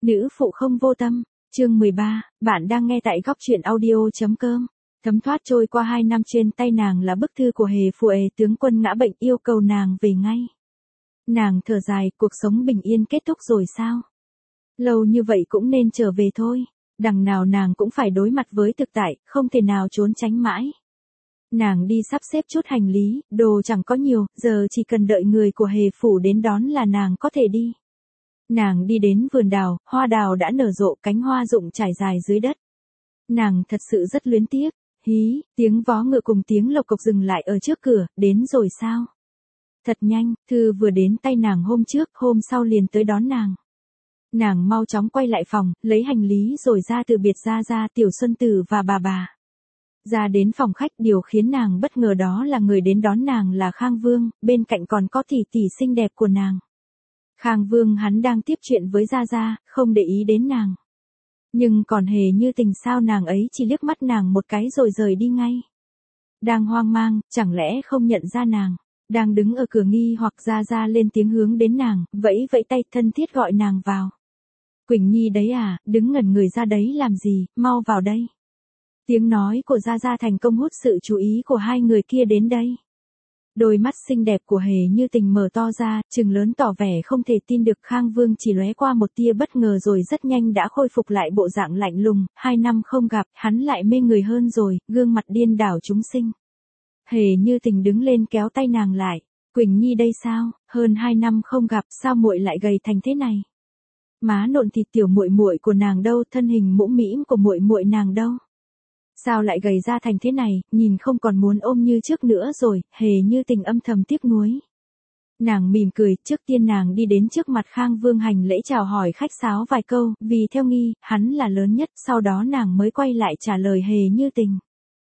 Nữ phụ không vô tâm, chương 13, bạn đang nghe tại góc truyện audio.com. Thấm thoát trôi qua 2 năm, trên tay nàng là bức thư của Hề Phụ Ề tướng quân ngã bệnh, yêu cầu nàng về ngay. Nàng thở dài, cuộc sống bình yên kết thúc rồi sao? Lâu như vậy cũng nên trở về thôi, đằng nào nàng cũng phải đối mặt với thực tại, không thể nào trốn tránh mãi. Nàng đi sắp xếp chút hành lý, đồ chẳng có nhiều, giờ chỉ cần đợi người của Hề Phủ đến đón là nàng có thể đi. Nàng đi đến vườn đào, hoa đào đã nở rộ, cánh hoa rụng trải dài dưới đất. Nàng thật sự rất luyến tiếc. Hí, tiếng vó ngựa cùng tiếng lộc cộc dừng lại ở trước cửa, đến rồi sao? Thật nhanh, thư vừa đến tay nàng hôm trước, hôm sau liền tới đón nàng. Nàng mau chóng quay lại phòng, lấy hành lý rồi ra từ biệt Gia, Tiểu Xuân Tử và bà. Ra đến phòng khách, điều khiến nàng bất ngờ đó là người đến đón nàng là Khang Vương, bên cạnh còn có tỷ tỷ xinh đẹp của nàng. Khang Vương hắn đang tiếp chuyện với Gia, không để ý đến nàng. Nhưng còn Hề Như Tình sao, nàng ấy chỉ liếc mắt nàng một cái rồi rời đi ngay. Đang hoang mang, chẳng lẽ không nhận ra nàng. Đang đứng ở cửa nghi hoặc Gia lên tiếng hướng đến nàng, vẫy tay thân thiết gọi nàng vào. Quỳnh Nhi đấy à, đứng ngẩn người ra đấy làm gì, mau vào đây. Tiếng nói của Gia thành công hút sự chú ý của hai người kia đến đây. Đôi mắt xinh đẹp của Hề Như Tình mở to ra, trừng lớn tỏ vẻ không thể tin được. Khang Vương chỉ lóe qua một tia bất ngờ rồi rất nhanh đã khôi phục lại bộ dạng lạnh lùng, 2 năm không gặp, hắn lại mê người hơn rồi, gương mặt điên đảo chúng sinh. Hề Như Tình đứng lên kéo tay nàng lại, Quỳnh Nhi đây sao, hơn 2 năm không gặp, sao muội lại gầy thành thế này? Má nộn thịt tiểu muội muội của nàng đâu, thân hình mũm mĩm của muội muội nàng đâu? Sao lại gầy ra thành thế này, nhìn không còn muốn ôm như trước nữa rồi. Hề Như Tình âm thầm tiếc nuối. Nàng mỉm cười, trước tiên nàng đi đến trước mặt Khang Vương hành lễ chào hỏi khách sáo vài câu, vì theo nghi, hắn là lớn nhất, sau đó nàng mới quay lại trả lời Hề Như Tình.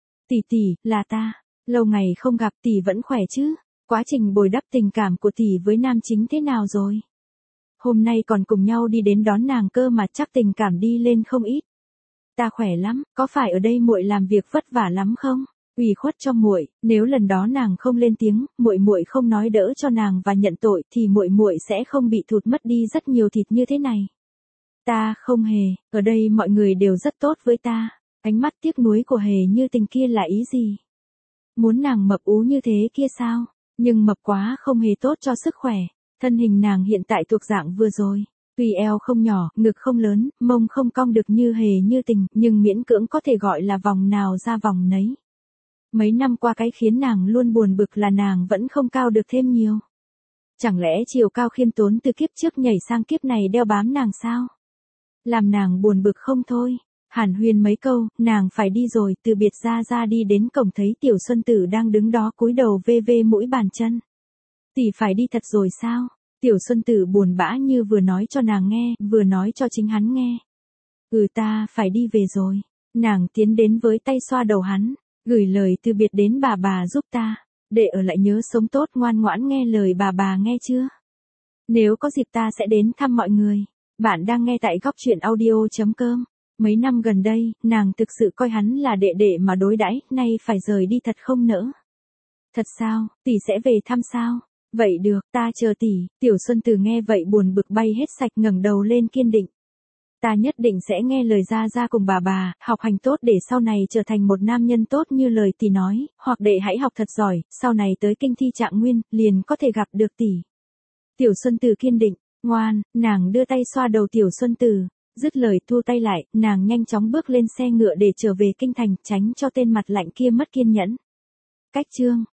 Tỷ, là ta, lâu ngày không gặp, tỷ vẫn khỏe chứ? Quá trình bồi đắp tình cảm của tỷ với nam chính thế nào rồi? Hôm nay còn cùng nhau đi đến đón nàng cơ mà, chắc tình cảm đi lên không ít. Ta khỏe lắm, có phải ở đây muội làm việc vất vả lắm không? Ủy khuất cho muội, nếu lần đó nàng không lên tiếng, muội không nói đỡ cho nàng và nhận tội thì muội sẽ không bị thụt mất đi rất nhiều thịt như thế này. Ta không hề, ở đây mọi người đều rất tốt với ta. Ánh mắt tiếc nuối của Hề Như Tình kia là ý gì? Muốn nàng mập ú như thế kia sao? Nhưng mập quá không hề tốt cho sức khỏe. Thân hình nàng hiện tại thuộc dạng vừa rồi. Tuy eo không nhỏ, ngực không lớn, mông không cong được như Hề Như Tình, nhưng miễn cưỡng có thể gọi là vòng nào ra vòng nấy. Mấy năm qua cái khiến nàng luôn buồn bực là nàng vẫn không cao được thêm nhiều. Chẳng lẽ chiều cao khiêm tốn từ kiếp trước nhảy sang kiếp này đeo bám nàng sao? Làm nàng buồn bực không thôi. Hàn huyên mấy câu, nàng phải đi rồi, từ biệt Gia đi đến cổng thấy Tiểu Xuân Tử đang đứng đó cúi đầu vê mũi bàn chân. Tỷ phải đi thật rồi sao? Tiểu Xuân Tử buồn bã như vừa nói cho nàng nghe, vừa nói cho chính hắn nghe. Ta phải đi về rồi. Nàng tiến đến với tay xoa đầu hắn, gửi lời từ biệt đến bà giúp ta. Để ở lại nhớ sống tốt, ngoan ngoãn nghe lời bà nghe chưa? Nếu có dịp ta sẽ đến thăm mọi người. Bạn đang nghe tại góc truyện audio.com. Mấy năm gần đây, nàng thực sự coi hắn là đệ mà đối đãi, nay phải rời đi thật không nỡ. Thật sao, tỷ sẽ về thăm sao? Vậy được, ta chờ tỷ. Tiểu Xuân Tử nghe vậy buồn bực bay hết sạch, ngẩng đầu lên kiên định. Ta nhất định sẽ nghe lời Gia cùng bà, học hành tốt để sau này trở thành một nam nhân tốt như lời tỷ nói, hoặc đệ hãy học thật giỏi, sau này tới kinh thi trạng nguyên, liền có thể gặp được tỷ. Tiểu Xuân Tử kiên định, ngoan, nàng đưa tay xoa đầu Tiểu Xuân Tử, dứt lời thu tay lại, nàng nhanh chóng bước lên xe ngựa để trở về kinh thành, tránh cho tên mặt lạnh kia mất kiên nhẫn. Cách chương